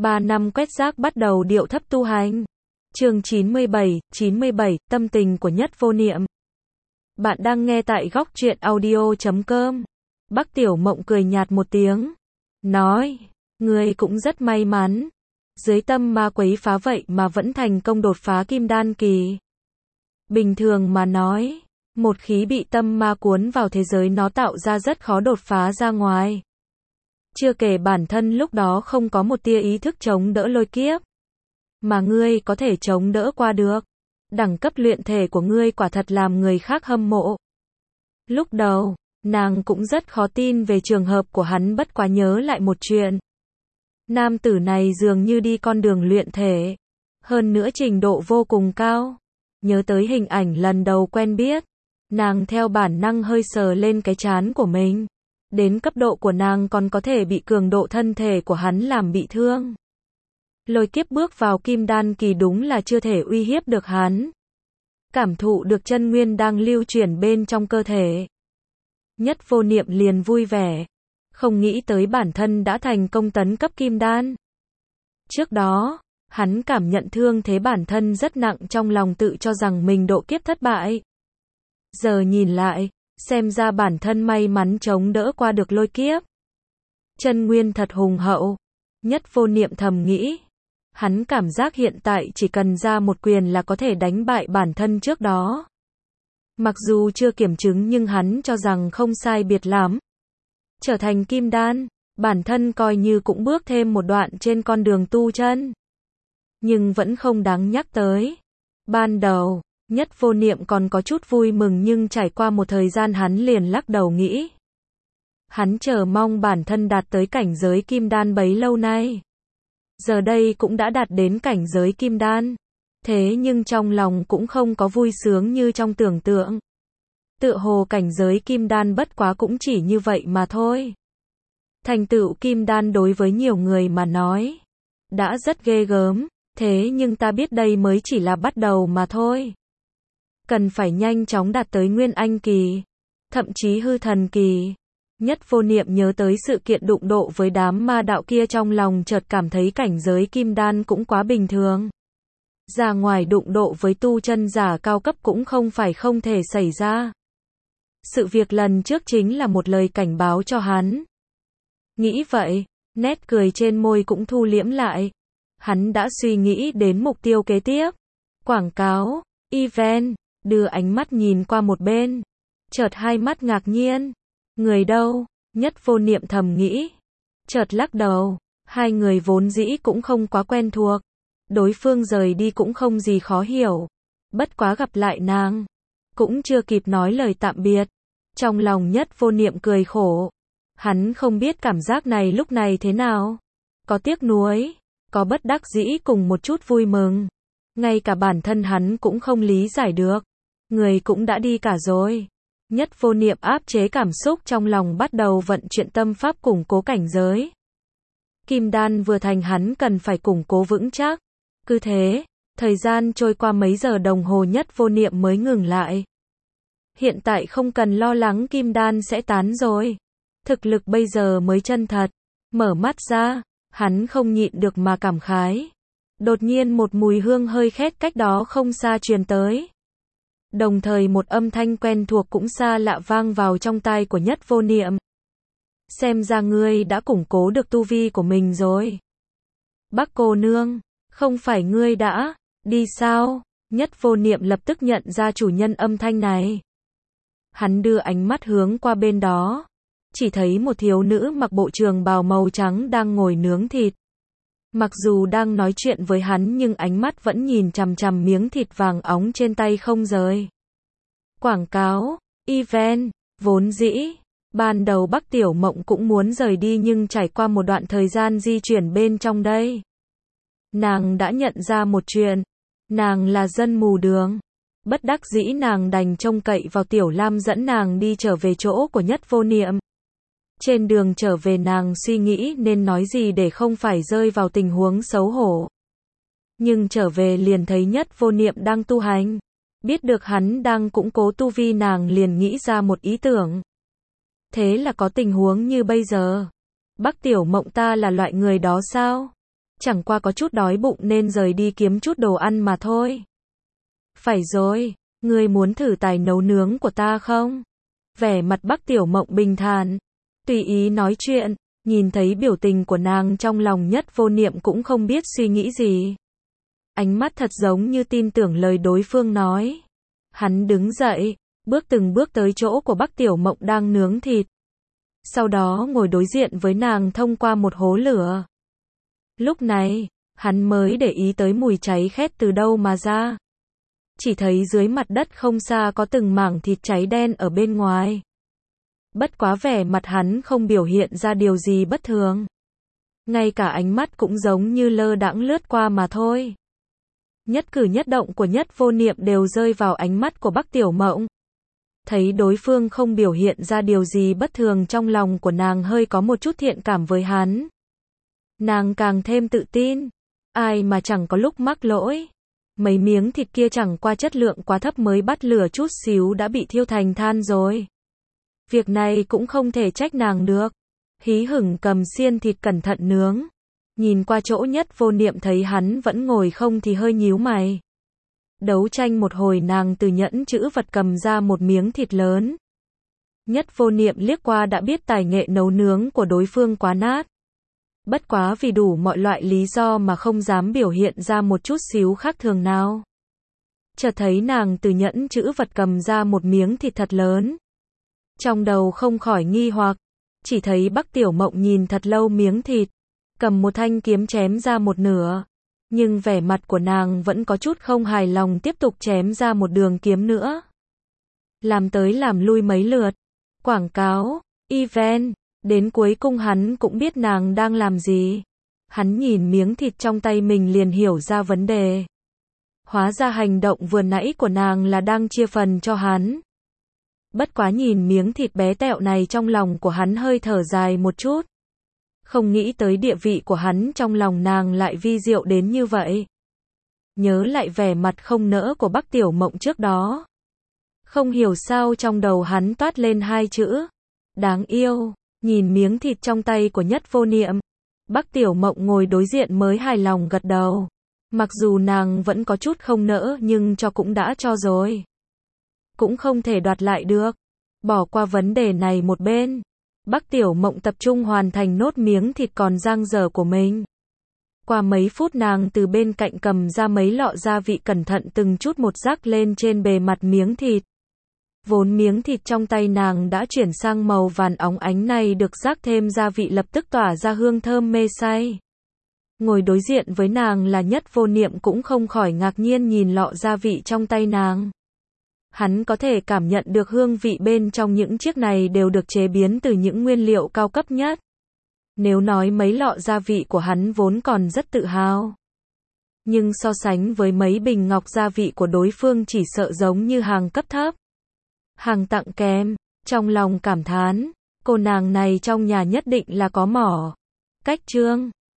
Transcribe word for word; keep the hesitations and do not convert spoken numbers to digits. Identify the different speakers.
Speaker 1: Ba năm quét rác bắt đầu điệu thấp tu hành. Chương chín mươi bảy, chín mươi bảy, tâm tình của Nhất Vô Niệm. Bạn đang nghe tại góc truyện audio chấm com. Bắc Tiểu Mộng cười nhạt một tiếng, nói, ngươi cũng rất may mắn. Dưới tâm ma quấy phá vậy mà vẫn thành công đột phá kim đan kỳ. Bình thường mà nói, một khí bị tâm ma cuốn vào thế giới nó tạo ra rất khó đột phá ra ngoài. Chưa kể bản thân lúc đó không có một tia ý thức chống đỡ lôi kiếp. Mà ngươi có thể chống đỡ qua được. Đẳng cấp luyện thể của ngươi quả thật làm người khác hâm mộ. Lúc đầu, nàng cũng rất khó tin về trường hợp của hắn, bất quá nhớ lại một chuyện. Nam tử này dường như đi con đường luyện thể. Hơn nữa trình độ vô cùng cao. Nhớ tới hình ảnh lần đầu quen biết. Nàng theo bản năng hơi sờ lên cái trán của mình. Đến cấp độ của nàng còn có thể bị cường độ thân thể của hắn làm bị thương. Lôi kiếp bước vào kim đan kỳ đúng là chưa thể uy hiếp được hắn. Cảm thụ được chân nguyên đang lưu chuyển bên trong cơ thể. Nhất Vô Niệm liền vui vẻ. Không nghĩ tới bản thân đã thành công tấn cấp kim đan. Trước đó, hắn cảm nhận thương thế bản thân rất nặng, trong lòng tự cho rằng mình độ kiếp thất bại. Giờ nhìn lại, xem ra bản thân may mắn chống đỡ qua được lôi kiếp. Chân nguyên thật hùng hậu. Nhất Vô Niệm thầm nghĩ. Hắn cảm giác hiện tại chỉ cần ra một quyền là có thể đánh bại bản thân trước đó. Mặc dù chưa kiểm chứng nhưng hắn cho rằng không sai biệt lắm. Trở thành kim đan, bản thân coi như cũng bước thêm một đoạn trên con đường tu chân. Nhưng vẫn không đáng nhắc tới. Ban đầu, Nhất Vô Niệm còn có chút vui mừng, nhưng trải qua một thời gian hắn liền lắc đầu nghĩ. Hắn chờ mong bản thân đạt tới cảnh giới kim đan bấy lâu nay. Giờ đây cũng đã đạt đến cảnh giới kim đan. Thế nhưng trong lòng cũng không có vui sướng như trong tưởng tượng. Tựa hồ cảnh giới kim đan bất quá cũng chỉ như vậy mà thôi. Thành tựu kim đan đối với nhiều người mà nói đã rất ghê gớm. Thế nhưng ta biết đây mới chỉ là bắt đầu mà thôi. Cần phải nhanh chóng đạt tới nguyên anh kỳ, thậm chí hư thần kỳ. Nhất Vô Niệm nhớ tới sự kiện đụng độ với đám ma đạo kia, trong lòng chợt cảm thấy cảnh giới kim đan cũng quá bình thường. Ra ngoài đụng độ với tu chân giả cao cấp cũng không phải không thể xảy ra. Sự việc lần trước chính là một lời cảnh báo cho hắn. Nghĩ vậy, nét cười trên môi cũng thu liễm lại. Hắn đã suy nghĩ đến mục tiêu kế tiếp. Quảng cáo, event, đưa ánh mắt nhìn qua một bên. Chợt hai mắt ngạc nhiên. Người đâu? Nhất Vô Niệm thầm nghĩ. Chợt lắc đầu. Hai người vốn dĩ cũng không quá quen thuộc. Đối phương rời đi cũng không gì khó hiểu. Bất quá gặp lại nàng, cũng chưa kịp nói lời tạm biệt. Trong lòng Nhất Vô Niệm cười khổ. Hắn không biết cảm giác này lúc này thế nào. Có tiếc nuối, có bất đắc dĩ cùng một chút vui mừng. Ngay cả bản thân hắn cũng không lý giải được. Người cũng đã đi cả rồi. Nhất Vô Niệm áp chế cảm xúc trong lòng, bắt đầu vận chuyển tâm pháp củng cố cảnh giới. Kim đan vừa thành hắn cần phải củng cố vững chắc. Cứ thế, thời gian trôi qua mấy giờ đồng hồ, Nhất Vô Niệm mới ngừng lại. Hiện tại không cần lo lắng kim đan sẽ tán rồi. Thực lực bây giờ mới chân thật. Mở mắt ra, hắn không nhịn được mà cảm khái. Đột nhiên một mùi hương hơi khét cách đó không xa truyền tới. Đồng thời một âm thanh quen thuộc cũng xa lạ vang vào trong tai của Nhất Vô Niệm. Xem ra ngươi đã củng cố được tu vi của mình rồi. Bắc cô nương, không phải ngươi đã đi sao? Nhất Vô Niệm lập tức nhận ra chủ nhân âm thanh này. Hắn đưa ánh mắt hướng qua bên đó. Chỉ thấy một thiếu nữ mặc bộ trường bào màu trắng đang ngồi nướng thịt. Mặc dù đang nói chuyện với hắn nhưng ánh mắt vẫn nhìn chằm chằm miếng thịt vàng óng trên tay không rời. Quảng cáo, event, vốn dĩ, ban đầu Bắc Tiểu Mộng cũng muốn rời đi, nhưng trải qua một đoạn thời gian di chuyển bên trong đây. Nàng đã nhận ra một chuyện. Nàng là dân mù đường. Bất đắc dĩ nàng đành trông cậy vào Tiểu Lam dẫn nàng đi trở về chỗ của Nhất Vô Niệm. Trên đường trở về nàng suy nghĩ nên nói gì để không phải rơi vào tình huống xấu hổ. Nhưng trở về liền thấy Nhất Vô Niệm đang tu hành. Biết được hắn đang củng cố tu vi, nàng liền nghĩ ra một ý tưởng. Thế là có tình huống như bây giờ. Bắc Tiểu Mộng, ta là loại người đó sao? chẳng qua có chút đói bụng nên rời đi kiếm chút đồ ăn mà thôi. Phải rồi, ngươi muốn thử tài nấu nướng của ta không? Vẻ mặt Bắc Tiểu Mộng bình thản, tùy ý nói chuyện, nhìn thấy biểu tình của nàng trong lòng Nhất Vô Niệm cũng không biết suy nghĩ gì. Ánh mắt thật giống như tin tưởng lời đối phương nói. Hắn đứng dậy, bước từng bước tới chỗ của Bắc Tiểu Mộng đang nướng thịt. Sau đó ngồi đối diện với nàng thông qua một hố lửa. Lúc này, hắn mới để ý tới mùi cháy khét từ đâu mà ra. Chỉ thấy dưới mặt đất không xa có từng mảng thịt cháy đen ở bên ngoài. Bất quá vẻ mặt hắn không biểu hiện ra điều gì bất thường. Ngay cả ánh mắt cũng giống như lơ đãng lướt qua mà thôi. Nhất cử nhất động của Nhất Vô Niệm đều rơi vào ánh mắt của Bắc Tiểu Mộng. Thấy đối phương không biểu hiện ra điều gì bất thường, trong lòng của nàng hơi có một chút thiện cảm với hắn. Nàng càng thêm tự tin. Ai mà chẳng có lúc mắc lỗi. Mấy miếng thịt kia chẳng qua chất lượng quá thấp mới bắt lửa chút xíu đã bị thiêu thành than rồi. Việc này cũng không thể trách nàng được. Hí hửng cầm xiên thịt cẩn thận nướng. Nhìn qua chỗ Nhất Vô Niệm thấy hắn vẫn ngồi không thì hơi nhíu mày. Đấu tranh một hồi nàng từ nhẫn chữ vật cầm ra một miếng thịt lớn. Nhất Vô Niệm liếc qua đã biết tài nghệ nấu nướng của đối phương quá nát. Bất quá vì đủ mọi loại lý do mà không dám biểu hiện ra một chút xíu khác thường nào. Chợt thấy nàng từ nhẫn chữ vật cầm ra một miếng thịt thật lớn. Trong đầu không khỏi nghi hoặc, chỉ thấy Bắc Tiểu Mộng nhìn thật lâu miếng thịt, cầm một thanh kiếm chém ra một nửa. Nhưng vẻ mặt của nàng vẫn có chút không hài lòng, tiếp tục chém ra một đường kiếm nữa. Làm tới làm lui mấy lượt, quảng cáo, event, đến cuối cùng hắn cũng biết nàng đang làm gì. Hắn nhìn miếng thịt trong tay mình liền hiểu ra vấn đề. Hóa ra hành động vừa nãy của nàng là đang chia phần cho hắn. Bất quá nhìn miếng thịt bé tẹo này trong lòng của hắn hơi thở dài một chút. Không nghĩ tới địa vị của hắn trong lòng nàng lại vi diệu đến như vậy. Nhớ lại vẻ mặt không nỡ của Bắc Tiểu Mộng trước đó. Không hiểu sao trong đầu hắn toát lên hai chữ. Đáng yêu. Nhìn miếng thịt trong tay của Nhất Vô Niệm. Bắc Tiểu Mộng ngồi đối diện mới hài lòng gật đầu. Mặc dù nàng vẫn có chút không nỡ nhưng cho cũng đã cho rồi. Cũng không thể đoạt lại được. Bỏ qua vấn đề này một bên. Bắc Tiểu Mộng tập trung hoàn thành nốt miếng thịt còn dang dở của mình. Qua mấy phút nàng từ bên cạnh cầm ra mấy lọ gia vị cẩn thận từng chút một rắc lên trên bề mặt miếng thịt. Vốn miếng thịt trong tay nàng đã chuyển sang màu vàng óng ánh này được rắc thêm gia vị lập tức tỏa ra hương thơm mê say. Ngồi đối diện với nàng là Nhất Vô Niệm cũng không khỏi ngạc nhiên nhìn lọ gia vị trong tay nàng. Hắn có thể cảm nhận được hương vị bên trong những chiếc này đều được chế biến từ những nguyên liệu cao cấp nhất. Nếu nói mấy lọ gia vị của hắn vốn còn rất tự hào. Nhưng so sánh với mấy bình ngọc gia vị của đối phương chỉ sợ giống như hàng cấp thấp. Hàng tặng kèm, trong lòng cảm thán, cô nàng này trong nhà nhất định là có mỏ. Cách chương